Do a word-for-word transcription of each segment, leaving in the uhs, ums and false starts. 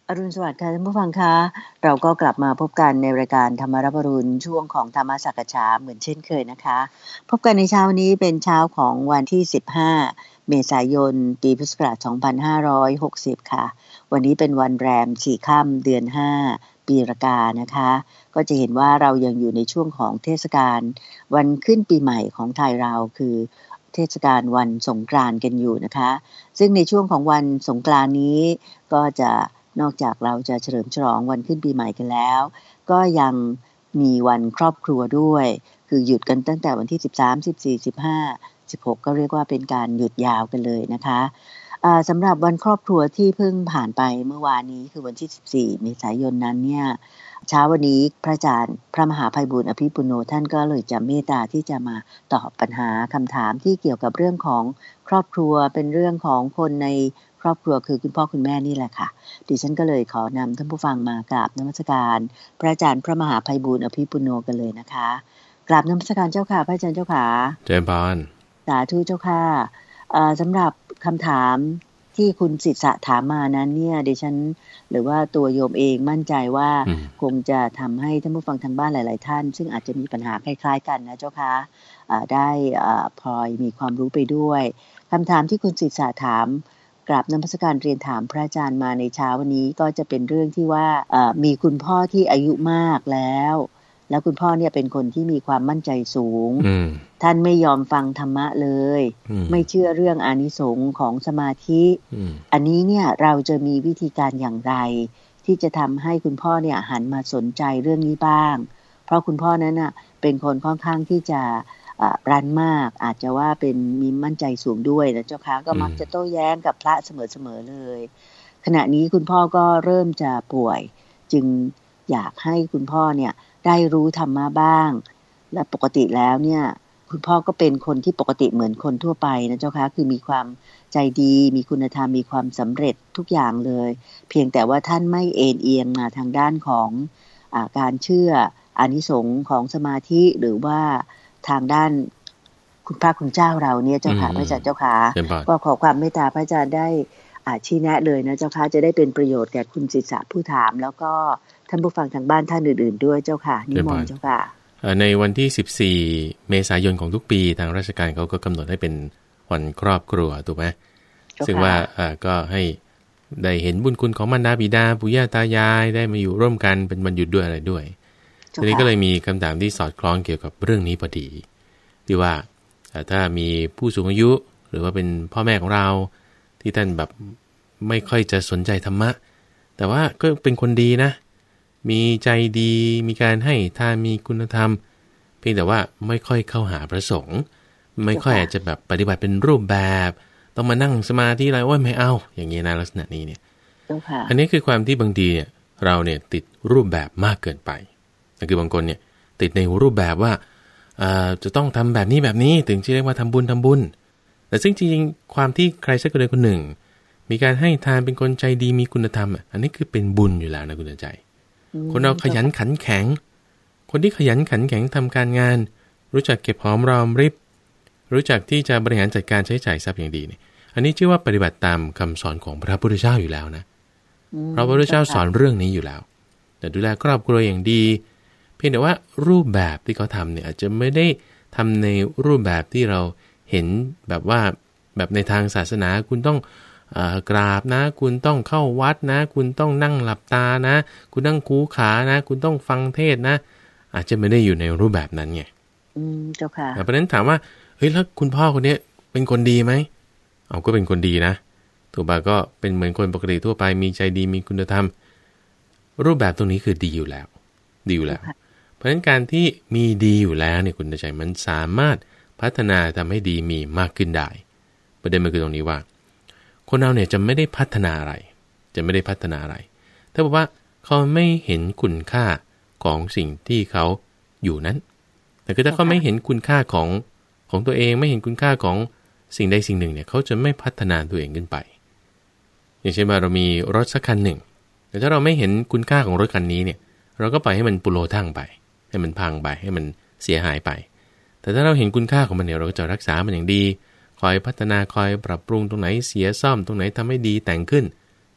อรุณสวัสดิ์ค่ะท่านผู้ฟังคะเราก็กลับมาพบกันในรายการธรรมรับอรุณช่วงของธรรมสักฉาเหมือนเช่นเคยนะคะพบกันในเช้าวันนี้เป็นเช้าของวันที่สิบห้าเมษายนปีพุทธศักราชสองพันห้าร้อยหกสิบค่ะวันนี้เป็นวันแรมสี่ค่ำเดือนห้าปีรากานะคะก็จะเห็นว่าเรายังอยู่ในช่วงของเทศกาลวันขึ้นปีใหม่ของไทยเราคือเทศกาลวันสงกรานต์กันอยู่นะคะซึ่งในช่วงของวันสงกรานต์นี้ก็จะนอกจากเราจะเฉลิมฉลองวันขึ้นปีใหม่กันแล้วก็ยังมีวันครอบครัวด้วยคือหยุดกันตั้งแต่วันที่สิบสาม สิบสี่ สิบห้า สิบหกก็เรียกว่าเป็นการหยุดยาวกันเลยนะคะอ่าสำหรับวันครอบครัวที่เพิ่งผ่านไปเมื่อวานนี้คือวันที่สิบสี่เมษายนนั้นเนี่ยเช้าวันนี้พระอาจารย์พระมหาไพบูลย์อภิปุโนท่านก็เลยจะเมตตาที่จะมาตอบปัญหาคำถามที่เกี่ยวกับเรื่องของครอบครัวเป็นเรื่องของคนในครอบครัวคือคุณพ่อคุณแม่นี่แหละค่ะดิฉันก็เลยขอนำท่านผู้ฟังมากราบนมัสการพระอาจารย์พระมหาไพบูลย์อภิปุโนกันเลยนะคะกราบนมัสการเจ้าค่ะพระอาจารย์เจ้าค่ะเจริญพรสาธุเจ้าค่ะเอ่อสำหรับคำถามที่คุณศิษย์ถามมานั้นเนี่ยดิฉันหรือว่าตัวโยมเองมั่นใจว่าคงจะทำให้ท่านผู้ฟังทางบ้านหลายๆท่านซึ่งอาจจะมีปัญหาคล้ายๆกันนะเจ้าค่ะได้พลอยมีความรู้ไปด้วยคำถามที่คุณศิษย์ถามกราบนมัสการเรียนถามพระอาจารย์มาในเช้าวันนี้ก็จะเป็นเรื่องที่ว่ามีคุณพ่อที่อายุมากแล้วแล้วคุณพ่อเนี่ยเป็นคนที่มีความมั่นใจสูงท่านไม่ยอมฟังธรรมะเลยไม่เชื่อเรื่องอานิสงส์ของสมาธิอันนี้เนี่ยเราจะมีวิธีการอย่างไรที่จะทำให้คุณพ่อเนี่ยหันมาสนใจเรื่องนี้บ้างเพราะคุณพ่อนั้นน่ะเป็นคนค่อนข้างที่จะรันมากอาจจะว่าเป็นมีมั่นใจสูงด้วยนะเจ้าค่ะก็มักจะโต้แย้งกับพระเสมอๆเลยขณะนี้คุณพ่อก็เริ่มจะป่วยจึงอยากให้คุณพ่อเนี่ยได้รู้ธรรมะบ้างและปกติแล้วเนี่ยคุณพ่อก็เป็นคนที่ปกติเหมือนคนทั่วไปนะเจ้าค่ะคือมีความใจดีมีคุณธรรมมีความสำเร็จทุกอย่างเลยเพียงแต่ว่าท่านไม่เอ็นเอียงมาทางด้านของอ่าการเชื่ออานิสงส์ของสมาธิหรือว่าทางด้านคุณพระคุณเจ้าเราเนี่ยเจ้าค่ะพระอาจารย์เจ้าค่ะก็ขอความเมตตาพระอาจารย์ได้อ่าชี้แนะเลยนะเจ้าค่ะจะได้เป็นประโยชน์แก่คุณศิษย์ผู้ถามแล้วก็ท่านผู้ฟังทางบ้านท่านอื่นๆด้วยเจ้าค่ะนิมนต์เจ้าค่ะในวันที่สิบสี่เมษายนของทุกปีทางราชการเขาก็กำหนดให้เป็นวันครอบครัวถูกไหมซึ่งว่าก็ให้ได้เห็นบุญคุณของมารดาบิดาปู่ย่าตายายได้มาอยู่ร่วมกันเป็นวันหยุดด้วยอะไรด้วยทีนี้ก็เลยมีคำถามที่สอดคล้องเกี่ยวกับเรื่องนี้พอดีที่ว่าถ้ามีผู้สูงอายุหรือว่าเป็นพ่อแม่ของเราที่ท่านแบบไม่ค่อยจะสนใจธรรมะแต่ว่าก็เป็นคนดีนะมีใจดีมีการให้ทานมีคุณธรรมเพียงแต่ว่าไม่ค่อยเข้าหาพระสงฆ์ไม่ค่อยอาจจะแบบปฏิบัติเป็นรูปแบบต้องมานั่งสมาธิอะไรว่าไม่เอาอย่างนี้นะลักษณะนี้เนี่ยอันนี้คือความที่บางทีเนี่ยเราเนี่ยติดรูปแบบมากเกินไปนั่นคือบางคนเนี่ยติดในรูปแบบว่าจะต้องทำแบบนี้แบบนี้ถึงจะเรียกว่าทำบุญทำบุญแต่ซึ่งจริงๆความที่ใครสักคนใดคนหนึ่งมีการให้ทานเป็นคนใจดีมีคุณธรรมอันนี้คือเป็นบุญอยู่แล้วนะคุณใจคนเราขยันขันแข็งคนที่ขยันขันแข็งทำการงานรู้จักเก็บหอมรอมริบรู้จักที่จะบริหารจัดการใช้จ่ายทรัพย์อย่างดีเนี่ยอันนี้ชื่อว่าปฏิบัติตามคำสอนของพระพุทธเจ้าอยู่แล้วนะเพราะพระพุทธเจ้าสอนเรื่องนี้อยู่แล้วแต่ดูแลครอบครัวอย่างดีเพียงแต่ว่ารูปแบบที่เขาทำเนี่ยอาจจะไม่ได้ทำในรูปแบบที่เราเห็นแบบว่าแบบในทางศาสนาคุณต้องกราบนะคุณต้องเข้าวัดนะคุณต้องนั่งหลับตานะคุณนั่งคูขานะคุณต้องฟังเทศนะอาจจะไม่ได้อยู่ในรูปแบบนั้นไงอืมเจ้าค่ะเพราะฉะนั้นถามว่าเฮ้ยแล้วคุณพ่อคนนี้เป็นคนดีไหมเอาก็เป็นคนดีนะถูกป่ะก็เป็นเหมือนคนปกติทั่วไปมีใจดีมีคุณธรรมรูปแบบตรงนี้คือดีอยู่แล้วดีอยู่แล้วเพราะฉะนั้นการที่มีดีอยู่แล้วเนี่ยคุณใจมันสามารถพัฒนาทำให้ดีมีมากขึ้นได้ประเด็นมันคือตรงนี้ว่าคนเราเนี่ยจะไม่ได้พัฒนาอะไรจะไม่ได้พัฒนาอะไรถ้าบอกว่าเขาไม่เห็นคุณค่าของสิ่งที่เขาอยู่นั้นแต่คือถ้าเขาไม่เห็นคุณค่าของของตัวเองไม่เห็นคุณค่าของสิ่งใดสิ่งหนึ่งเนี่ยเขาจะไม่พัฒนาตัวเองขึ้นไปอย่างเช่นว่าเรามีรถสักคันหนึ่งแต่ถ้าเราไม่เห็นคุณค่าของรถคันนี้เนี่ยเราก็ปล่อยให้มันปุโรทั่งไปให้มันพังไปให้มันเสียหายไปแต่ถ้าเราเห็นคุณค่าของมันเนี่ยเราก็จะรักษามันอย่างดีคอยพัฒนาคอยปรับปรุงตรงไหนเสียซ่อมตรงไหนทำให้ดีแต่งขึ้น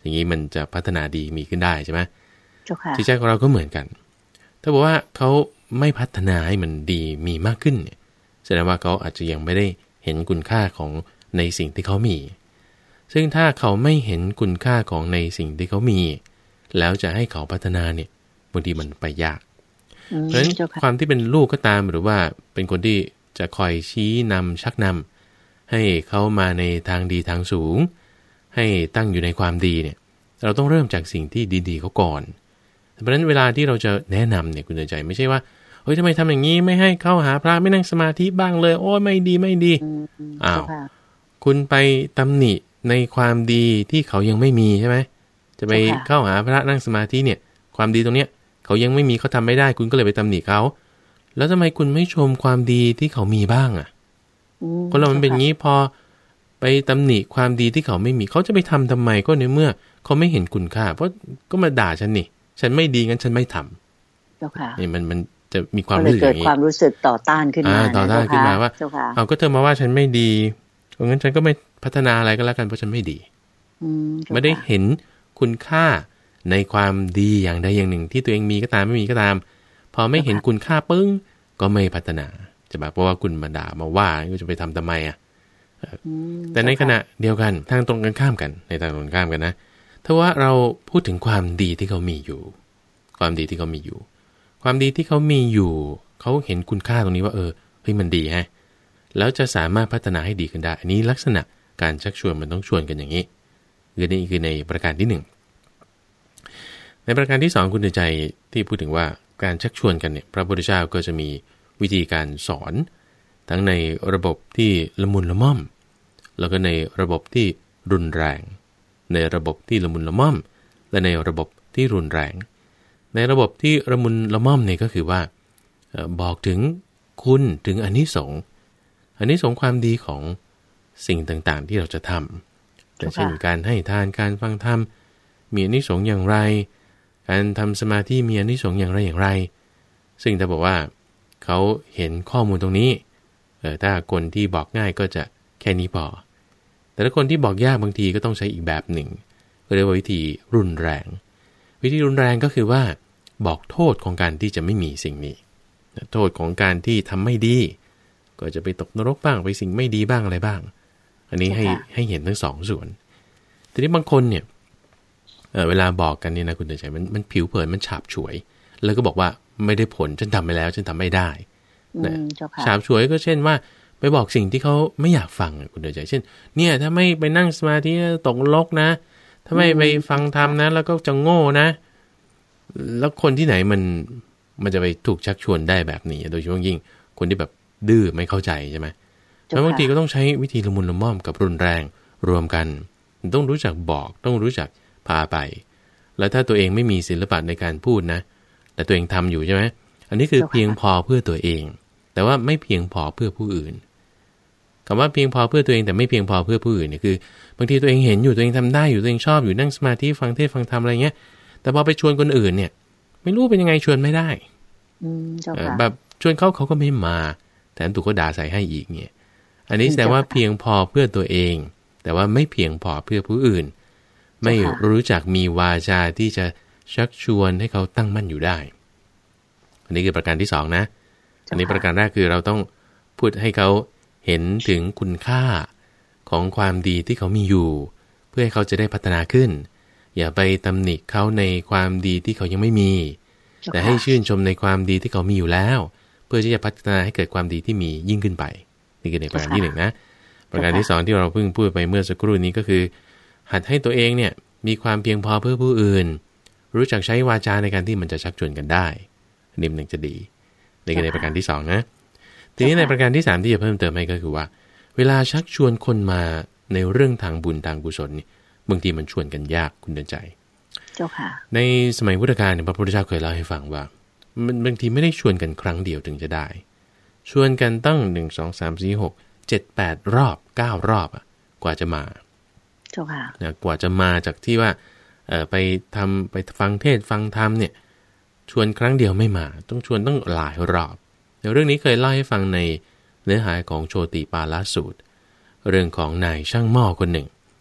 อย่างนี้มันจะพัฒนาดีมีขึ้นได้ใช่ไหมจิตใจของเราก็เหมือนกันถ้าบอกว่าเขาไม่พัฒนาให้มันดีมีมากขึ้นเนี่ยแสดงว่าเขาอาจจะยังไม่ได้เห็นคุณค่าของในสิ่งที่เขามีซึ่งถ้าเขาไม่เห็นคุณค่าของในสิ่งที่เขามีแล้วจะให้เขาพัฒนาเนี่ยบางทีมันไปยากเพราะฉะนั้นความที่เป็นลูกก็ตามหรือว่าเป็นคนที่จะคอยชี้นำชักนำให้เขามาในทางดีทางสูงให้ตั้งอยู่ในความดีเนี่ยเราต้องเริ่มจากสิ่งที่ดีๆเขาก่อนเพราะฉะนั้นเวลาที่เราจะแนะนำเนี่ยคุณเตือนใจไม่ใช่ว่าเฮ้ยทำไมทำอย่างนี้ไม่ให้เข้าหาพระไม่นั่งสมาธิบ้างเลยโอ้ยไม่ดีไม่ดีอ้าวคุณไปตำหนิในความดีที่เขายังไม่มีใช่ไหมจะไปเข้าหาพระนั่งสมาธิเนี่ยความดีตรงเนี้ยเขายังไม่มีเขาทำไม่ได้คุณก็เลยไปตำหนิเขาแล้วทำไมคุณไม่ชมความดีที่เขามีบ้างอ่ะคนเรามันเป็นงี้พอไปตำหนิความดีที่เขาไม่มีเขาจะไปทำทำไมก็ในเมื่อเขาไม่เห็นคุณค่าเพราะก็มาด่าฉันนี่ฉันไม่ดีงั้นฉันไม่ทำนี่มันมันจะมีความรู้สึกอย่างนี้เกิดความรู้สึกต่อต้านขึ้นมาต่อต้านขึ้นมาว่าเอาก็เธอมาว่าฉันไม่ดีงั้นฉันก็ไม่พัฒนาอะไรก็แล้วกันเพราะฉันไม่ดีไม่ได้เห็นคุณค่าในความดีอย่างใดอย่างหนึ่งที่ตัวเองมีก็ตามไม่มีก็ตามพอไม่เห็นคุณค่าปึ้งก็ไม่พัฒนาจะแบบเพราะว่าคุณมาด่ามาว่าก็จะไปทำทำไมอ่ะแต่ในขณะเดียวกันทางตรงกันข้ามกันในทางตรงกันข้ามกันนะถ้าว่าเราพูดถึงความดีที่เขามีอยู่ความดีที่เขามีอยู่ความดีที่เขามีอยู่เขาเห็นคุณค่าตรงนี้ว่าเออเฮ้ยมันดีฮะแล้วจะสามารถพัฒนาให้ดีขึ้นได้อันนี้ลักษณะการชักชวนมันต้องชวนกันอย่างนี้คือนี่คือในประการที่หนึ่งในประการที่สองคุณใจที่พูดถึงว่าการชักชวนกันเนี่ยพระพุทธเจ้าก็จะมีวิธีการสอนทั้งในระบบที่ละมุนละม่อมแล้วก็ในระบบที่รุนแรงในระบบที่ละมุนละม่อมและในระบบที่รุนแรงในระบบที่ละมุนละม่อมเนี่ยก็คือว่าบอกถึงคุณถึงอานิสงส์อานิสงส์ความดีของสิ่งต่างๆที่เราจะทำแต่เช่นการให้ทานการฟังธรรมมีอานิสงส์อย่างไรการทำสมาธิมีอานิสงส์อย่างไรอย่างไรซึ่งถ้าบอกว่าเขาเห็นข้อมูลตรงนี้เออถ้าคนที่บอกง่ายก็จะแค่นี้พอแต่ถ้าคนที่บอกยากบางทีก็ต้องใช้อีกแบบหนึ่งก็เรียกว่าวิธีรุนแรงวิธีรุนแรงก็คือว่าบอกโทษของการที่จะไม่มีสิ่งนี้โทษของการที่ทำไม่ดีก็จะไปตกนรกบ้างไปสิ่งไม่ดีบ้างอะไรบ้างอันนี้ให้ให้เห็นทั้งสองส่วนทีนี้บางคนเนี่ยเ, เวลาบอกกันเนี่ยนะคุณเตือนใจมันมันผิวเผินมันฉาบฉวยแล้วก็บอกว่าไม่ได้ผลฉันทำไปแล้วฉันทำไม่ได้นะฉาบฉวยก็เช่นว่าไปบอกสิ่งที่เขาไม่อยากฟังคุณเตือนใจเช่นเนี่ยถ้าไม่ไปนั่งสมาธิตกนรกนะถ้าไม่ไปฟังธรรมนะแล้วก็จะโง่นะแล้วคนที่ไหนมันมันจะไปถูกชักชวนได้แบบนี้โดยเฉพาะยิ่งคนที่แบบดื้อไม่เข้าใจใช่ไหมแล้วบางทีก็ต้องใช้วิธีละมุนละม่อมกับรุนแรงรวมกันต้องรู้จักบอกต้องรู้จักพาไปแล้วถ้าตัวเองไม่มีศิลปะในการพูดนะแต่ตัวเองทำอยู่ใช่ไหมอันนี้คือเพียงพอเพื่อตัวเองแต่ว่าไม่เพียงพอเพื่อผู้อื่นคำว่าเพียงพอเพื่อตัวเองแต่ไม่เพียงพอเพื่อผู้อื่นเนี่ยคือบางทีตัวเองเห็นอยู่ตัวเองทำได้อยู่ตัวเองชอบอยู่นั่งสมาธิฟังเทศฟังธรรมอะไรเงี้ยแต่พอไปชวนคนอื่นเนี่ยไม่รู้เป็นยังไงชวนไม่ได้แบบชวนเขาเขาก็ไม่มาแถมถูกเขาด่าใส่ให้อีกเนี่ยอันนี้แสดงว่าเพียงพอเพื่อตัวเองแต่ว่าไม่เพียงพอเพื่อผู้อื่นไม่รู้จักมีวาจาที่จะชักชวนให้เขาตั้งมั่นอยู่ได้อันนี้คือประการที่สองนะอันนี้ประการแรกคือเราต้องพูดให้เขาเห็นถึงคุณค่าของความดีที่เขามีอยู่เพื่อให้เขาจะได้พัฒนาขึ้นอย่าไปตำหนิเขาในความดีที่เขายังไม่มีแต่ให้ชื่นชมในความดีที่เขามีอยู่แล้วเพื่อที่จะพัฒนาให้เกิดความดีที่มียิ่งขึ้นไปนี่คือในประการที่หนึ่งนะประการที่สองที่เราเพิ่งพูดไปเมื่อสักครู่นี้ก็คือหัดให้ตัวเองเนี่ยมีความเพียงพอเพื่อผู้อื่นรู้จักใช้วาจาในการที่มันจะชักชวนกันได้นิ่มหนึ่งจะดีนี่คือในประการที่สองนะทีนี้ในประการที่สามที่จะเพิ่มเติมให้ก็คือว่าเวลาชักชวนคนมาในเรื่องทางบุญทางกุศลนี่บางทีมันชวนกันยากคุณเดินใจเจ้าค่ะในสมัยพุทธกาลพระพุทธเจ้าเคยเล่าให้ฟังว่ามันบางทีไม่ได้ชวนกันครั้งเดียวถึงจะได้ชวนกันตั้งหนึ่ง สอง สาม สี่ หก เจ็ด แปดรอบเก้ารอบอ่ะกว่าจะมาเจ้าค่ะนะกว่าจะมาจากที่ว่าเอ่อไปทำไปฟังเทศฟังธรรมเนี่ยชวนครั้งเดียวไม่มาต้องชวนต้องหลายรอบในเรื่องนี้เคยเล่าให้ฟังในเนื้อหาของโชติปาลสูตรเรื่องของนายช่างหม้อคนหนึ่ง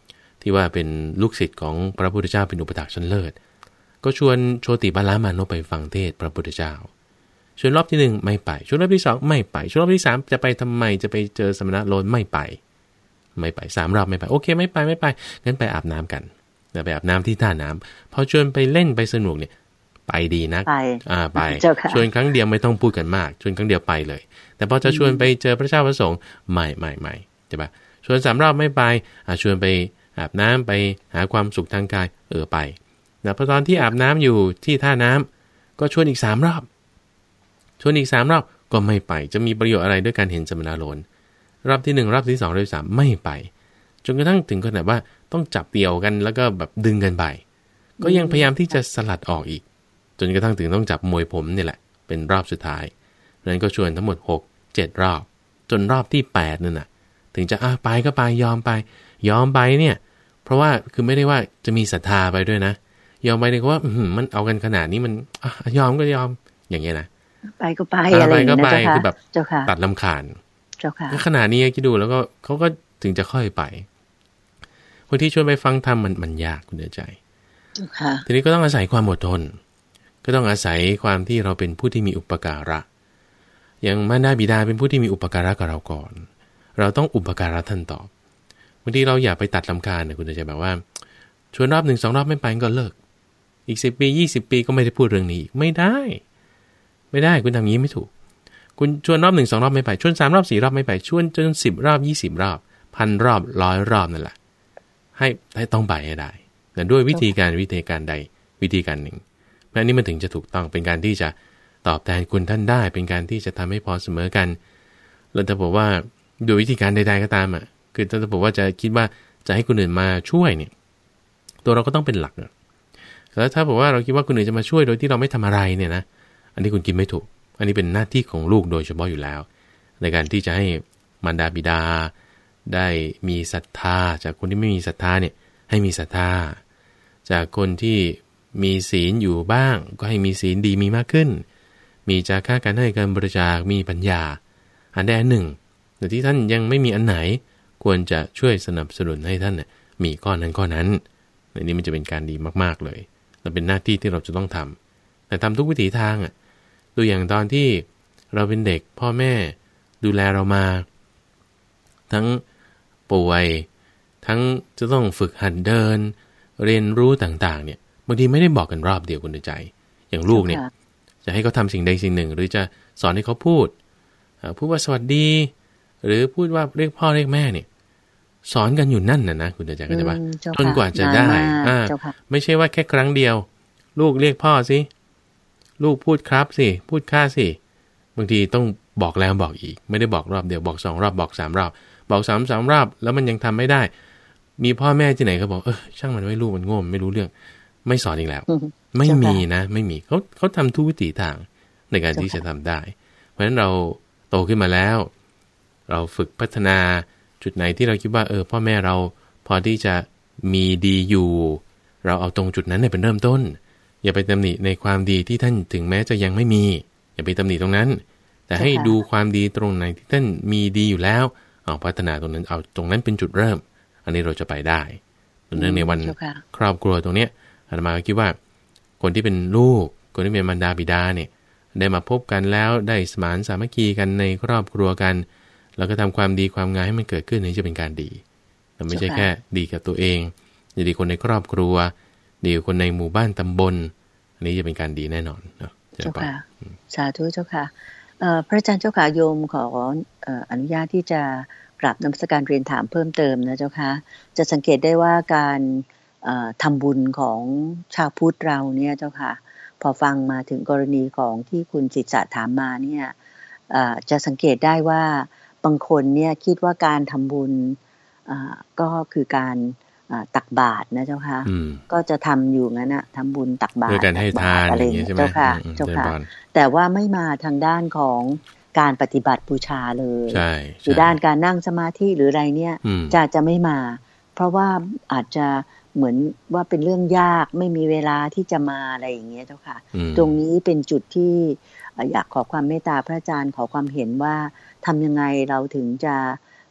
ที่ว่าเป็นลูกศิษย์ของพระพุทธเจ้าเป็นอุปถากชั้นเลิศก็ชวนโชติบาลามานพไปฟังเทศพระพุทธเจ้าชวนรอบที่หนึ่งไม่ไปชวนรอบที่สองไม่ไปชวนรอบที่สามจะไปทำไมจะไปเจอสมณะโลนไม่ไปไม่ไปสามรอบไม่ไปโอเคไม่ไปไม่ไปงั้นไปอาบน้ำกันไปอาบน้ำที่ท่าน้ำพอชวนไปเล่นไปสนุกเนี่ยไปดีนักไปอ่าไปชวนครั้งเดียวไม่ต้องพูดกันมากชวนครั้งเดียวไปเลยแต่พอจะชวนไปเจอพระเจ้าพระสงฆ์ไม่ไม่ไม่ใช่ปะชวนสามรอบไม่ไปอ่าชวนไปอาบน้ำไปหาความสุขทางกายเออไปแต่พอตอนที่อาบน้ำอยู่ที่ท่าน้ำก็ชวนอีกสามรอบชวนอีกสามรอบก็ไม่ไปจะมีประโยชน์อะไรด้วยการเห็นสมณะโลนรอบที่หนึ่งรอบที่สองรอบที่สามไม่ไปจนกระทั่งถึงขนาดว่าต้องจับเดี่ยวกันแล้วก็แบบดึงกันไปก็ยังพยายามที่จะสลัดออกอีกจนกระทั่งถึงต้องจับมวยผมนี่แหละเป็นรอบสุดท้ายนั้นก็ชวนทั้งหมดหก เจ็ดรอบจนรอบที่แปดนั่นน่ะถึงจะอ่ะไปก็ไปยอมไปยอมไปเนี่ยเพราะว่าคือไม่ได้ว่าจะมีศรัทธาไปด้วยนะยอมไปเนี่ยว่ามันเอากันขนาดนี้มันยอมก็ยอมอย่างเงี้ยนะไปก็ไปอะไรอย่างเงี้ยนะเจ้าค่ะคือแบบตัดลำคาญเจ้าค่ะขนาดนี้คิดดูแล้วก็เขาก็ถึงจะค่อยไปคนที่ชวนไปฟังธรรมมันมันยากคุณเดือใจทีนี้ก็ต้องอาศัยความอดทนก็ต้องอาศัยความที่เราเป็นผู้ที่มีอุปการะอย่างมารดาบิดาเป็นผู้ที่มีอุปการะกับเราก่อนเราต้องอุปการะท่านตอบบางทีเราอย่าไปตัดลำคาญนะคุณเดือใจแบบว่าชวนรอบหนึ่งสองรอบไม่ไปก็เลิกอีกสิบปียี่สิบปีก็ไม่ได้พูดเรื่องนี้อีกไม่ได้ไม่ได้คุณทำอย่างนี้ไม่ถูกคุณชวนรอบหนึ่งสองรอบไม่ไปชวนสามรอบสี่รอบไม่ไปชวนจนสิบรอบยี่สิบรอบพันรอบร้อยรอบนั่นแหละให้ให้ต้องไปให้ได้แต่ด้วยวิธีการวิธีการใดวิธีการหนึ่งเพราะนี้มันถึงจะถูกต้องเป็นการที่จะตอบแทนคุณท่านได้เป็นการที่จะทำให้พอเสมอกันแล้วถ้าบอกว่าโดยวิธีการใดๆก็ตามอ่ะคือถ้าบอกว่าจะคิดว่าจะให้คนอื่นมาช่วยเนี่ยตัวเราก็ต้องเป็นหลักแล้วถ้าบอกว่าเราคิดว่าคนอื่นจะมาช่วยโดยที่เราไม่ทำอะไรเนี่ยนะอันนี้คุณคิดไม่ถูกอันนี้เป็นหน้าที่ของลูกโดยเฉพาะอยู่แล้วในการที่จะให้มารดาบิดาได้มีศรัทธาจากคนที่ไม่มีศรัทธาเนี่ยให้มีศรัทธาจากคนที่มีศีลอยู่บ้างก็ให้มีศีลดีมีมากขึ้นมีจาค่าการให้การบริจาคมีปัญญาอันใดอันหนึ่งแต่ที่ท่านยังไม่มีอันไหนควรจะช่วยสนับสนุนให้ท่านมีก้อนนั้นก้อนนั้นในนี้มันจะเป็นการดีมากๆเลยและเป็นหน้าที่ที่เราจะต้องทำแต่ทำทุกวิถีทางอ่ะดูอย่างตอนที่เราเป็นเด็กพ่อแม่ดูแลเรามาทั้งป่วยทั้งจะต้องฝึกหัดเดินเรียนรู้ต่างๆเนี่ยบางทีไม่ได้บอกกันรอบเดียวคุณใจอย่างลูกเนี่ยจะให้เขาทำสิ่งใดสิ่งหนึ่งหรือจะสอนให้เขาพูดพูดว่าสวัสดีหรือพูดว่าเรียกพ่อเรียกแม่เนี่ยสอนกันอยู่นั่นน่ะนะคุณใจเข้าใจป่ะจนกว่าจะได้อ่าไม่ใช่ว่าแค่ครั้งเดียวลูกเรียกพ่อสิลูกพูดครับสิพูดข้าสิบางทีต้องบอกแล้วบอกอีกไม่ได้บอกรอบเดียวบอกสองรอบบอกสามรอบบอกสามสามรอบแล้วมันยังทำไม่ได้มีพ่อแม่ที่ไหนก็บอกเออช่างมันไว้ลูกมันโง่ไม่รู้เรื่องไม่สอนอีกแล้วไม่มีนะไม่มีเขาเขาทำทุกวิถีทางในการที่จะทำได้เพราะฉะนั้นเราโตขึ้นมาแล้วเราฝึกพัฒนาจุดไหนที่เราคิดว่าเออพ่อแม่เราพอที่จะมีดีอยู่เราเอาตรงจุดนั้นเนี่ยเป็นเริ่มต้นอย่าไปตำหนิในความดีที่ท่านถึงแม้จะยังไม่มีอย่าไปตำหนิตรงนั้นแต่ให้ดูความดีตรงไหนที่ท่านมีดีอยู่แล้วเอาพัฒนาตรงนั้นเอาตรงนั้นเป็นจุดเริ่มอันนี้เราจะไปได้เนื่องในวันครอบครัวตรงเนี้ยอาตมาคิดว่าคนที่เป็นลูกคนที่เป็นมารดาบิดาเนี่ยได้มาพบกันแล้วได้สมานสามัคคีกันในครอบครัวกันแล้วก็ทำความดีความงามให้มันเกิดขึ้นนี่จะเป็นการดีแต่ไม่ใช่แค่ดีกับตัวเองดีคนในครอบครัวดีคนในหมู่บ้านตำบลอันนี้จะเป็นการดีแน่นอนเนาะเจ้าค่ะสาธุเจ้าค่ะพระอาจารย์เจ้าค่ะโยมขออนุญาตที่จะกราบนมัสการเรียนถามเพิ่มเติมนะเจ้าค่ะจะสังเกตได้ว่าการทำบุญของชาวพุทธเราเนี่ยเจ้าค่ะพอฟังมาถึงกรณีของที่คุณจิตสะถามมาเนี่ยจะสังเกตได้ว่าบางคนเนี่ยคิดว่าการทำบุญก็คือการตักบาตรนะเจ้าค่ะก็จะทำอยู่งั้นนะทำบุญตักบาตรการให้ทานอะไรอย่างเงี้ยใช่ไหมเจ้าค่ะเจ้าค่ะแต่ว่าไม่มาทางด้านของการปฏิบัติบูชาเลยหรือด้านการนั่งสมาธิหรืออะไรเนี่ยจะจะไม่มาเพราะว่าอาจจะเหมือนว่าเป็นเรื่องยากไม่มีเวลาที่จะมาอะไรอย่างเงี้ยเจ้าค่ะตรงนี้เป็นจุดที่อยากขอความเมตตาพระอาจารย์ขอความเห็นว่าทำยังไงเราถึงจะ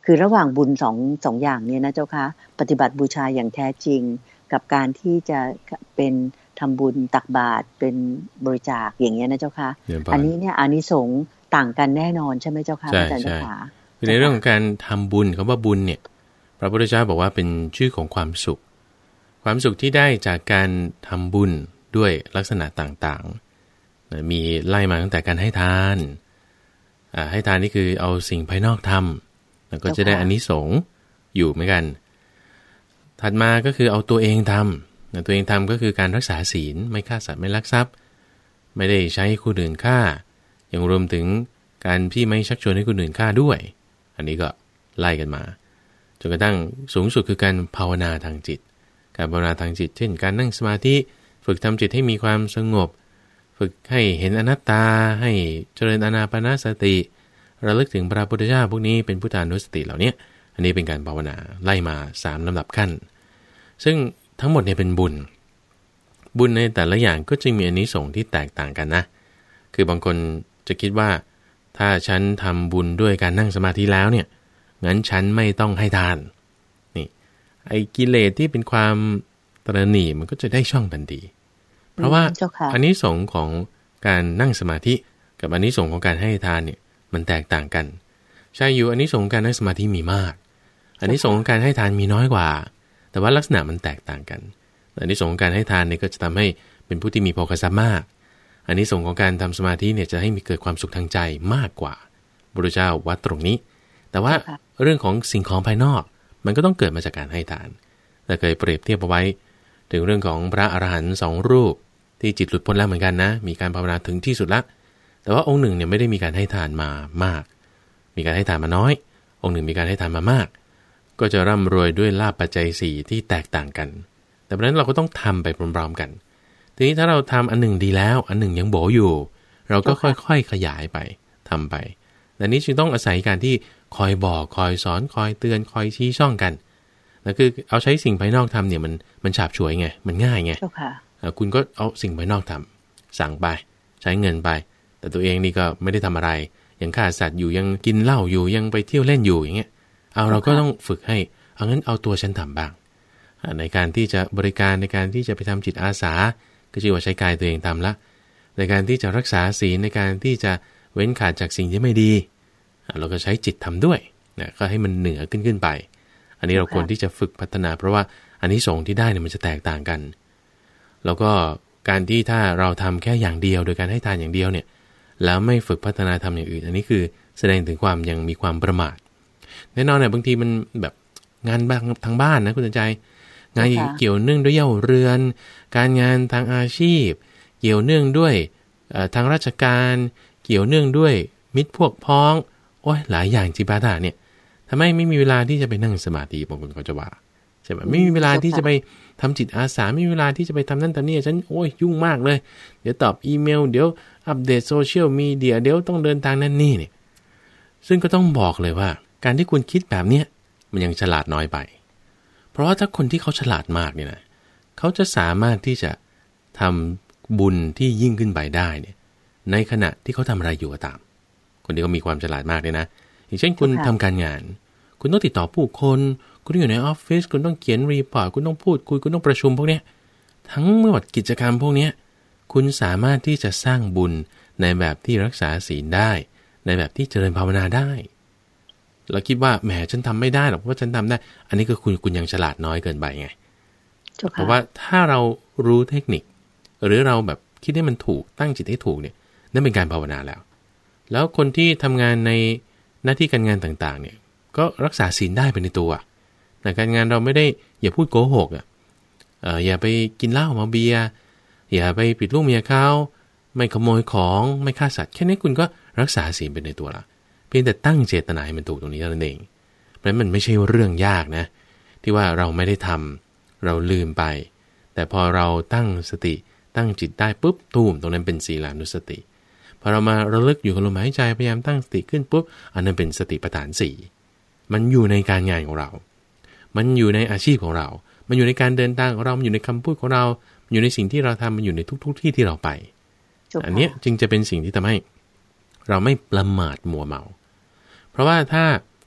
คือระหว่างบุญสองสองอย่างเนี่ยนะเจ้าคะปฏิบัติบูชาอย่างแท้จริงกับการที่จะเป็นทำบุญตักบาตรเป็นบริจาคอย่างเงี้ยนะเจ้าคะอันนี้เนี่ยอานิสงส์ต่างกันแน่นอนใช่ไหมเจ้าคะอาจารย์เจ้าคะในเรื่องของการทำบุญคำว่าบุญเนี่ยพระพุทธเจ้าบอกว่าเป็นชื่อของความสุขความสุขที่ได้จากการทำบุญด้วยลักษณะต่างๆมีไล่มาตั้งแต่การให้ทานให้ทานนี่คือเอาสิ่งภายนอกทำแล้วก็จะได้อานิสงส์อยู่เหมือนกันถัดมาก็คือเอาตัวเองทำตัวเองทำก็คือการรักษาศีลไม่ฆ่าสัตว์ไม่ลักทรัพย์ไม่ได้ใช้คนอื่นฆ่ายังรวมถึงการที่ไม่ชักชวนให้คนอื่นฆ่าด้วยอันนี้ก็ไล่กันมาจนกระทั่งสูงสุดคือการภาวนาทางจิตการภาวนาทางจิตเช่นการนั่งสมาธิฝึกทำจิตให้มีความสงบฝึกให้เห็นอนัตตาให้เจริญอานาปานสติระลึกถึงพระพุทธเจ้าพวกนี้เป็นพุทธานุสติเหล่านี้อันนี้เป็นการภาวนาไล่มาสามลำดับขั้นซึ่งทั้งหมดเนี่ยเป็นบุญบุญในแต่ละอย่างก็จึงมีอานิสงส์ที่แตกต่างกันนะคือบางคนจะคิดว่าถ้าฉันทำบุญด้วยการนั่งสมาธิแล้วเนี่ยงั้นฉันไม่ต้องให้ทานนี่ไอ้กิเลสที่เป็นความตระหนี่มันก็จะได้ช่องทันทีเพราะว่าอานิสงส์ของการนั่งสมาธิกับอานิสงส์ของการให้ทานเนี่ยมันแตกต่างกันใช่อยู่อานิสงส์การนั่งสมาธิมีมากอานิสงส์ของการให้ทานมีน้อยกว่าแต่ว่าลักษณะมันแตกต่างกันอานิสงส์ของการให้ทานเนี่ยก็จะทำให้เป็นผู้ที่มีโภคทรัพย์มากอานิสงส์ของการทำสมาธิเนี่ยจะให้มีเกิดความสุขทางใจมากกว่าพระพุทธเจ้าวัดตรงนี้แต่ว่าเรื่องของสิ่งของภายนอกมันก็ต้องเกิดมาจากการให้ทานแต่เคยเปรียบเทียบเอาไว้ถึงเรื่องของพระอรหันต์สองรูปที่จิตหลุดพ้นแล้วเหมือนกันนะมีการภาวนาถึงที่สุดละแต่ว่าองค์หนึ่งเนี่ยไม่ได้มีการให้ทานมามากมีการให้ทานมาน้อยองค์หนึ่งมีการให้ทานมามากก็จะร่ำรวยด้วยลาภปัจจัยสี่ที่แตกต่างกันแต่เพราะนั้นเราก็ต้องทำไปพร้อมๆกันทีนี้ถ้าเราทำอันหนึ่งดีแล้วอันหนึ่งยังโบอยู่เราก็ค่อยๆขยายไปทำไปแต่นี้จึงต้องอาศัยการที่คอยบอกคอยสอนคอยเตือนคอยชี้ช่องกันนั่นคือเอาใช้สิ่งภายนอกทำเนี่ยมันมันฉาบฉวยไงมันง่ายไงคุณก็เอาสิ่งภายนอกทำสั่งไปใช้เงินไปแต่ตัวเองนี่ก็ไม่ได้ทำอะไรยังฆ่าสัตว์อยู่ยังกินเหล้าอยู่ยังไปเที่ยวเล่นอยู่อย่างเงี้ยเอาเราก็ต้องฝึกให้เอางั้นเอาตัวฉันทำบ้างในการที่จะบริการในการที่จะไปทำจิตอาสาก็ชื่อว่าใช้กายตัวเองทำละในการที่จะรักษาศีลในการที่จะเว้นขาดจากสิ่งที่ไม่ดีเราก็ใช้จิตทำด้วยนะก็ให้มันเหนือขึ้นขึ้นไปอันนี้เราควรที่จะฝึกพัฒนาเพราะว่าอานิสงส์ที่ได้เนี่ยมันจะแตกต่างกันแล้วก็การที่ถ้าเราทำแค่อย่างเดียวโดยการให้ทานอย่างเดียวเนี่ยแล้วไม่ฝึกพัฒนาทำอย่างอื่นอันนี้คือแสดงถึงความยังมีความประมาทแน่นอนเนี่ยบางทีมันแบบงานบ้างทางบ้านนะคุณใจงานเกี่ยวเนื่องด้วยเย่าเรือนการงานทางอาชีพเกี่ยวเนื่องด้วยทางราชการเกี่ยวเนื่องด้วยมิตรพวกพ้องโอ้ยหลายอย่างจิปาถะเนี่ยทำไมไม่มีเวลาที่จะไปนั่งสมาธิบางคนเขาจะว่าใช่ไหมไม่มีเวลาที่จะไปทำจิตอาสาไม่มีเวลาที่จะไปทำนั่นทำนี่ฉันโอ้ยยุ่งมากเลยเดี๋ยวตอบอีเมลเดี๋ยวอัปเดตโซเชียลมีเดียเดี๋ยวต้องเดินทางนั่นนี่เนี่ยซึ่งก็ต้องบอกเลยว่าการที่คุณคิดแบบเนี้ยมันยังฉลาดน้อยไปเพราะว่าถ้าคนที่เขาฉลาดมากเนี่ยนะเขาจะสามารถที่จะทำบุญที่ยิ่งขึ้นไปได้เนี่ยในขณะที่เขาทำอะไรอยู่ก็ตามคนที่เขามีความฉลาดมากเนี่ยนะอย่างเช่นคุณทำการงานคุณต้องติดต่อผู้คนคุณต้องอยู่ในออฟฟิศคุณต้องเขียนรีพอร์ตคุณต้องพูดคุยคุณต้องประชุมพวกเนี้ยทั้งหมดกิจกรรมพวกเนี้ยคุณสามารถที่จะสร้างบุญในแบบที่รักษาศีลได้ในแบบที่เจริญภาวนาได้เราคิดว่าแหมฉันทำไม่ได้หรอกเพราะว่าฉันทำได้อันนี้ก็คุณคุณยังฉลาดน้อยเกินไปไงเพราะว่าถ้าเรารู้เทคนิคหรือเราแบบคิดให้มันถูกตั้งจิตให้ถูกเนี่ยนั่นเป็นการภาวนาแล้วแล้วคนที่ทำงานในหน้าที่การงานต่างๆเนี่ยก็รักษาศีลได้เป็นในตัวแต่การงานเราไม่ได้อย่าพูดโกหกอ่ะเอ่ออย่าไปกินเหล้าเมาเบียร์อย่าไปปิดลูกเมียเขาไม่ขโมยของไม่ฆ่าสัตว์แค่นี้คุณก็รักษาศีลเป็นในตัวละเพียงแต่ตั้งเจตนาให้มันถูกตรงนี้เท่านั้นเองเพราะฉะนั้นมันไม่ใช่เรื่องยากนะที่ว่าเราไม่ได้ทำเราลืมไปแต่พอเราตั้งสติตั้งจิตได้ปุ๊บตูมตรงนั้นเป็นศีลานุสติพอเรามาระลึกอยู่กับลมหายใจพยายามตั้งสติขึ้นปุ๊บอันนั้นเป็นสติปัฏฐานสี่มันอยู่ในการงานของเรามันอยู่ในอาชีพของเรามันอยู่ในการเดินทางของเรามันอยู่ในคำพูดของเราอยู่ในสิ่งที่เราทำมันอยู่ในทุกๆที่ที่เราไปอันนี้จึงจะเป็นสิ่งที่ทำให้เราไม่ประมาทมัวเมาเพราะว่าถ้า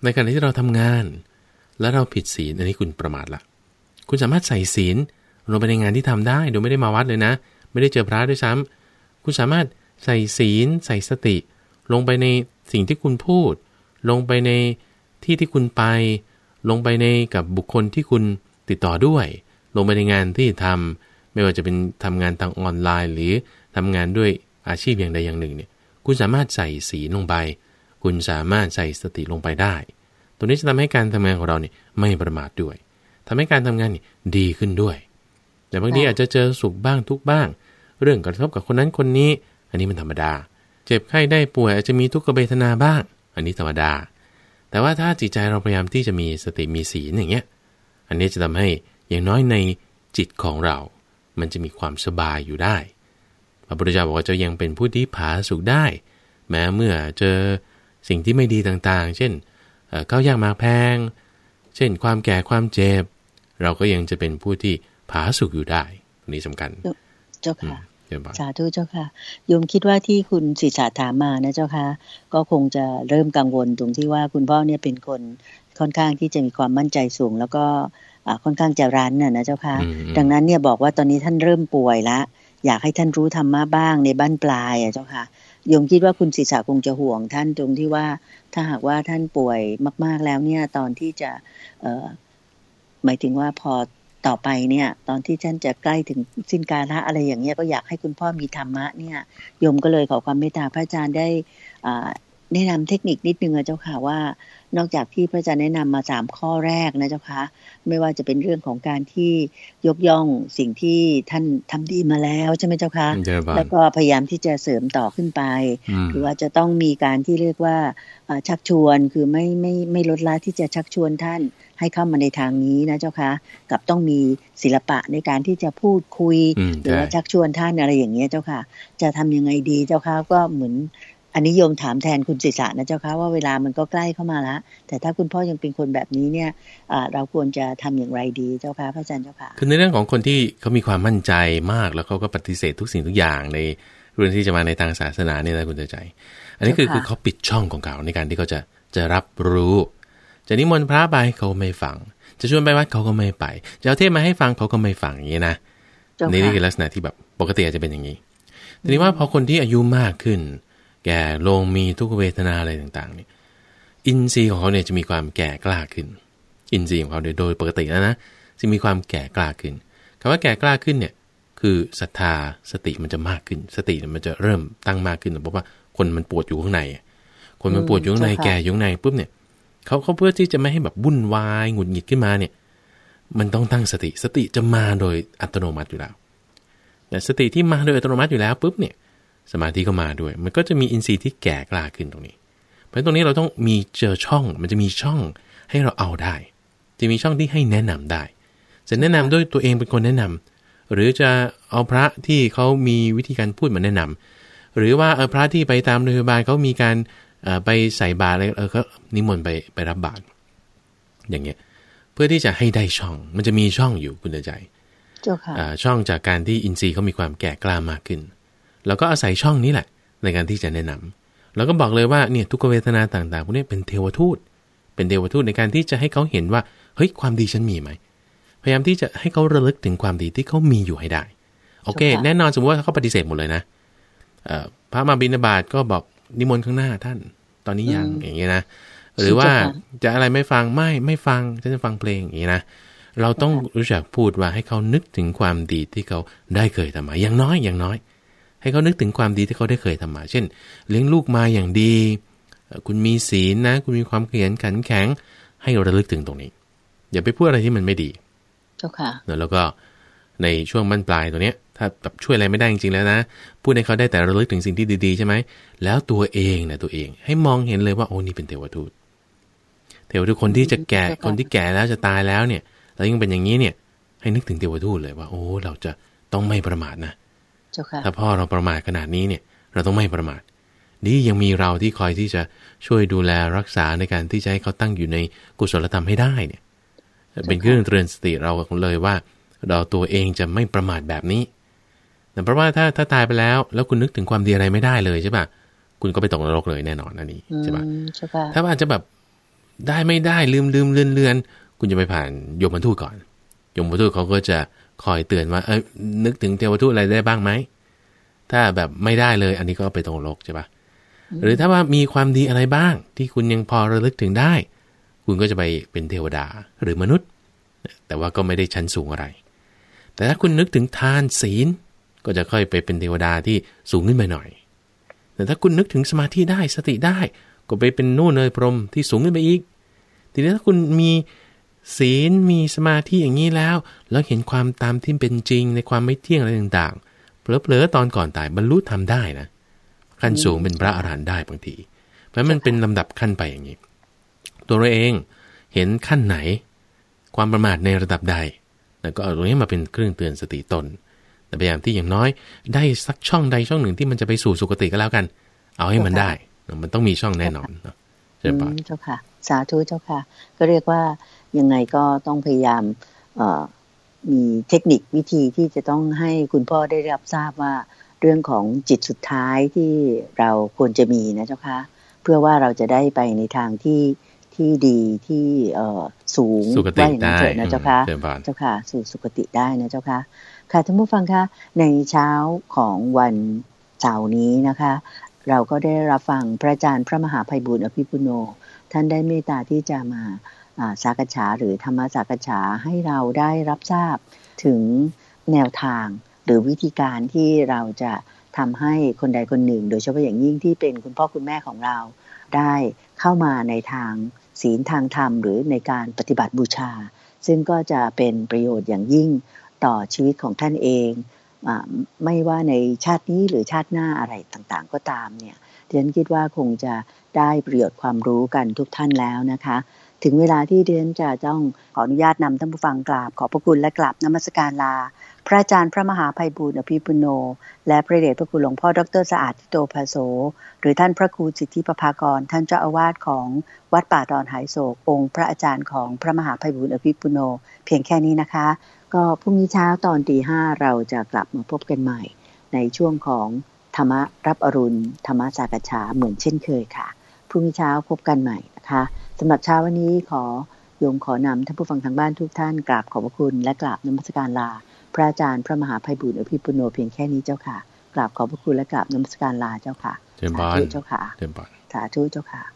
ในขณะที่เราทำงานแล้วเราผิดศีลอันนี้คุณประมาทละคุณสามารถใส่ศีลลงไปในงานที่ทำได้โดยไม่ได้มาวัดเลยนะไม่ได้เจอพระด้วยซ้ำคุณสามารถใส่ศีลใส่สติลงไปในสิ่งที่คุณพูดลงไปในที่ที่คุณไปลงไปในกับบุคคลที่คุณติดต่อด้วยลงไปในงานที่ทำไม่ว่าจะเป็นทำงานทางออนไลน์หรือทำงานด้วยอาชีพอย่างใดอย่างหนึ่งเนี่ยคุณสามารถใส่ศีลลงไปคุณสามารถใส่สติลงไปได้ตัวนี้จะทำให้การทำงานของเราเนี่ยไม่ประมาทด้วยทำให้การทำงานนี่ดีขึ้นด้วยแต่บางทีอาจจะเจอสุขบ้างทุกบ้างเรื่องกระทบกับคนนั้นคนนี้อันนี้มันธรรมดาเจ็บไข้ได้ป่วยอาจจะมีทุกขเวทนาบ้างอันนี้ธรรมดาแต่ว่าถ้าจิตใจเราพยายามที่จะมีสติมีศีลอย่างเงี้ยอันนี้จะทำให้อย่างน้อยในจิตของเรามันจะมีความสบายอยู่ได้พระพุทธเจ้าบอกว่าจะยังเป็นผู้ที่ผาสุกได้แม้เมื่อเจอสิ่งที่ไม่ดีต่างๆเช่นข้าวยากหมากแพงเช่นความแก่ความเจ็บเราก็ยังจะเป็นผู้ที่ผาสุกอยู่ได้อันนี้สำคัญเจ้าค่ะสาธุเจ้าค่ะโยมคิดว่าที่คุณศิษย์ถามมานะเจ้าค่ะก็คงจะเริ่มกังวลตรงที่ว่าคุณพ่อเนี่ยเป็นคนค่อนข้างที่จะมีความมั่นใจสูงแล้วก็ค่อนข้างจะรั้นน่ะนะเจ้าค่ะดังนั้นเนี่ยบอกว่าตอนนี้ท่านเริ่มป่วยละอยากให้ท่านรู้ธรรมะบ้างในบั้นปลายอ่ะเจ้าค่ะโยมคิดว่าคุณศิษย์คงจะห่วงท่านตรงที่ว่าถ้าหากว่าท่านป่วยมากๆแล้วเนี่ยตอนที่จะเอ่อหมายถึงว่าพอต่อไปเนี่ยตอนที่ท่านจะใกล้ถึงสิ้นกาลอะไรอย่างเงี้ยก็อยากให้คุณพ่อมีธรรมะเนี่ยโยมก็เลยขอความเมตตาพระอาจารย์ได้แนะนำเทคนิคนิดนึงนะเจ้าค่ะว่านอกจากที่พระอาจารย์แนะนำมาสามข้อแรกนะเจ้าค่ะไม่ว่าจะเป็นเรื่องของการที่ยกย่องสิ่งที่ท่านทำดีมาแล้วใช่ไหมเจ้าค่ะแล้วก็พยายามที่จะเสริมต่อขึ้นไปคือว่าจะต้องมีการที่เรียกว่าชักชวนคือไม่ไม่ไม่ลดละที่จะชักชวนท่านให้เข้ามาในทางนี้นะเจ้าค่ะกับต้องมีศิลปะในการที่จะพูดคุยหรือว่าชักชวนท่านอะไรอย่างเงี้ยเจ้าค่ะจะทำยังไงดีเจ้าค่ะก็เหมือนอันนี้โยมถามแทนคุณศิษย์นะเจ้าค่ะว่าเวลามันก็ใกล้เข้ามาแล้วแต่ถ้าคุณพ่อยังเป็นคนแบบนี้เนี่ยเราควรจะทำอย่างไรดีเจ้าค่ะพระอาจารย์เจ้าค่ะคือในเรื่องของคนที่เขามีความมั่นใจมากแล้วเขาก็ปฏิเสธทุกสิ่งทุกอย่างในเรื่องที่จะมาในทางศาสนาเนี่ยนะคุณใจอันนี้คือคือเขาปิดช่องของเขาในการที่เขาจะจะรับรู้จะนิมนต์พระไปเขาไม่ฟังจะชวนไปวัดเขาก็ไม่ไปจะเอาเทศมาให้ฟังเขาก็ไม่ฟังอย่างนี้นะนี่นี่คือลักษณะที่แบบปกติอาจจะเป็นอย่างนี้ทีนี้ว่าพอคนที่อายุมากขึ้นแก่ลงมีทุกขเวทนาอะไรต่างๆเนี่ยอินทรีย์ของเขาเนี่ยจะมีความแก่กล้าขึ้นอินทรีย์ของเขาโดยโดยปกติแล้วนะจะมีความแก่กล้าขึ้นคำว่าแก่กล้าขึ้นเนี่ยคือศรัทธาสติมันจะมากขึ้นสติมันจะเริ่มตั้งมากขึ้นเพราะว่าคนมันปวดอยู่ข้างในคนมันปวดอยู่ข้างในแก่อยู่ข้างในปุ๊บเนี่ยเขาเขาเพื่อที่จะไม่ให้แบบวุ่นวายหงุดหงิดขึ้นมาเนี่ยมันต้องตั้งสติสติจะมาโดยอัตโนมัติอยู่แล้วแต่สติที่มาโดยอัตโนมัติอยู่แล้วปุ๊บเนี่ยสมาธิก็มาด้วยมันก็จะมีอินทรีย์ที่แก่กล้าขึ้นตรงนี้เพราะตรงนี้เราต้องมีเจอช่องมันจะมีช่องให้เราเอาได้จะมีช่องที่ให้แนะนำได้จะแนะนำด้วยตัวเองเป็นคนแนะนำหรือจะเอาพระที่เขามีวิธีการพูดมาแนะนำหรือว่าเออพระที่ไปตามโรงพยาบาลเขามีการไปใส่บาตรอะไรเออก็นิมนต์ไปไปรับบาตรอย่างเงี้ยเพื่อที่จะให้ได้ช่องมันจะมีช่องอยู่คุณใจช่องจากการที่อินทรีย์เขามีความแก่กล้ามากขึ้นเราก็อาศัยช่องนี้แหละในการที่จะแนะนำเราก็บอกเลยว่าเนี่ยทุกขเวทนาต่างๆพวกนี้เป็นเทวทูตเป็นเทวทูตในการที่จะให้เขาเห็นว่าเฮ้ยความดีฉันมีไหมพยายามที่จะให้เขาระลึกถึงความดีที่เขามีอยู่ให้ได้โอเคแน่นอนสมมติว่าเขาปฏิเสธหมดเลยนะพระมาบิณฑบาตก็บอกนิมนต์ข้างหน้าท่านตอนนี้ยังอย่างเงี้ยนะหรือว่าจะอะไรไม่ฟังไม่ไม่ฟังฉันจะฟังเพลงอย่างเงี้ยนะเราต้องรู้จักพูดว่าให้เขานึกถึงความดีที่เขาได้เคยทำมาอย่างน้อยอย่างน้อยให้เขานึกถึงความดีที่เขาได้เคยทำมาเช่นเลี้ยงลูกมาอย่างดีคุณมีศีลนะคุณมีความขยันขันแข็งให้ระลึกถึงตรงนี้อย่าไปพูดอะไรที่มันไม่ดีเจ้าค่ะแล้วก็ในช่วงบั้นปลายตัวเนี้ยถ้าแบบช่วยอะไรไม่ได้จริงๆแล้วนะพูดให้เขาได้แต่ระลึกถึงสิ่งที่ดีๆใช่ไหมแล้วตัวเองนะตัวเองให้มองเห็นเลยว่าโอ้นี่เป็นเทวทูตเทวทูตคนที่จะแก่คนที่แก่แล้วจะตายแล้วเนี่ยแล้วยังเป็นอย่างนี้เนี่ยให้นึกถึงเทวทูตเลยว่าโอ้เราจะต้องไม่ประมาทนะถ้าพ่อเราประมาทขนาดนี้เนี่ยเราต้องไม่ประมาทนี่ยังมีเราที่คอยที่จะช่วยดูแลรักษาในการที่จะให้เขาตั้งอยู่ในกุศลธรรมให้ได้เนี่ยเป็นเครื่องเตือนสติเราเลยว่าเราตัวเองจะไม่ประมาทแบบนี้แต่เพราะว่าถ้าถ้าตายไปแล้วแล้วคุณนึกถึงความดีอะไรไม่ได้เลยใช่ป่ะคุณก็ไปตกนรกเลยแน่นอนอันนี้ใช่ป่ะถ้าอาจจะแบบได้ไม่ได้ลืมลืมเลือนเลือนคุณจะไปผ่านยมทูตก่อนยมทูตเขาก็จะคอยเตือนว่าเอ้ยนึกถึงเทวทูตอะไรได้บ้างไหมถ้าแบบไม่ได้เลยอันนี้ก็ไปตกนรกใช่ปะหรือถ้าว่ามีความดีอะไรบ้างที่คุณยังพอระลึกถึงได้คุณก็จะไปเป็นเทวดาหรือมนุษย์แต่ว่าก็ไม่ได้ชั้นสูงอะไรแต่ถ้าคุณนึกถึงทานศีลก็จะค่อยไปเป็นเทวดาที่สูงขึ้นไปหน่อยแต่ถ้าคุณนึกถึงสมาธิได้สติได้ก็ไปเป็นนู่นเลยพรหมที่สูงขึ้นไปอีกทีนี้ถ้าคุณมีศีลมีสมาธิอย่างนี้แล้วแล้วเห็นความตามที่เป็นจริงในความไม่เที่ยงอะไรต่างๆเผลอๆตอนก่อนตายบรรลุธรรมได้นะขั้นสูงเป็นพระอรหันต์ได้บางทีเพราะมันเป็นลำดับขั้นไปอย่างนี้ตัวเราเองเห็นขั้นไหนความประมาทในระดับใดแล้วก็เอาตรงนี้มาเป็นเครื่องเตือนสติตนแต่พยายามที่อย่างน้อยได้สักช่องใดช่องหนึ่งที่มันจะไปสู่สุคติก็แล้วกันเอาให้มันได้มันต้องมีช่องแน่นอนเนาะเจ้าป่ะเจ้าค่ะสาธุเจ้าค่ะก็เรียกว่ายังไงก็ต้องพยายามมีเทคนิควิธีที่จะต้องให้คุณพ่อได้รับทราบว่าเรื่องของจิตสุดท้ายที่เราควรจะมีนะเจ้าค่ะเพื่อว่าเราจะได้ไปในทางที่ที่ดีที่สูงว่าอย่างนั้นเถิดนะเจ้าค่ะเจ้าค่ะสู่สุคติได้นะเจ้าค่ะค่ะท่านผู้ฟังคะในเช้าของวันเสาร์นี้นะคะเราก็ได้รับฟังพระอาจารย์พระมหาไพบูลย์อภิปุโนท่านได้เมตตาที่จะมาสากฉาหรือธรรมสากฉาให้เราได้รับทราบถึงแนวทางหรือวิธีการที่เราจะทำให้คนใดคนหนึ่งโดยเฉพาะอย่างยิ่งที่เป็นคุณพ่อคุณแม่ของเราได้เข้ามาในทางศีลทางธรรมหรือในการปฏิบัติบูชาซึ่งก็จะเป็นประโยชน์อย่างยิ่งต่อชีวิตของท่านเองไม่ว่าในชาตินี้หรือชาติหน้าอะไรต่างๆก็ตามเนี่ยดิฉันคิดว่าคงจะได้ประโยชน์ความรู้กันทุกท่านแล้วนะคะถึงเวลาที่ดิฉันจะต้องขออนุญาตนำท่านผู้ฟังกราบขอบพระคุณและกราบนมัสการลาพระอาจารย์พระมหาไพบูลย์อภิปุโนและพระเดชพระคุณหลวงพ่อดร.สะอาดทิโตภโสหรือท่านพระครูสิทธิประภากรท่านเจ้าอาวาสของวัดป่าดอนหายโศกองค์พระอาจารย์ของพระมหาไพบูลย์อภิปุโนเพียงแค่นี้นะคะก็พรุ่งนี้เช้าตอนตีห้าเราจะกลับมาพบกันใหม่ในช่วงของธรรมรับอรุณธรรมสากฉาเหมือนเช่นเคยค่ะพรุ่งนี้เช้าพบกันใหม่นะคะสำหรับเช้าวันนี้ขอโยมขอนำท่านผู้ฟังทางบ้านทุกท่านกราบขอบพระคุณและกราบนมัสการลาพระอาจารย์พระมหาไพบูลย์อภิปุโนเพียงแค่นี้เจ้าค่ะกราบขอบพระคุณและกราบนมัสการลาเจ้าค่ะสาธุเจ้าค่ะสาธุเจ้าค่ะ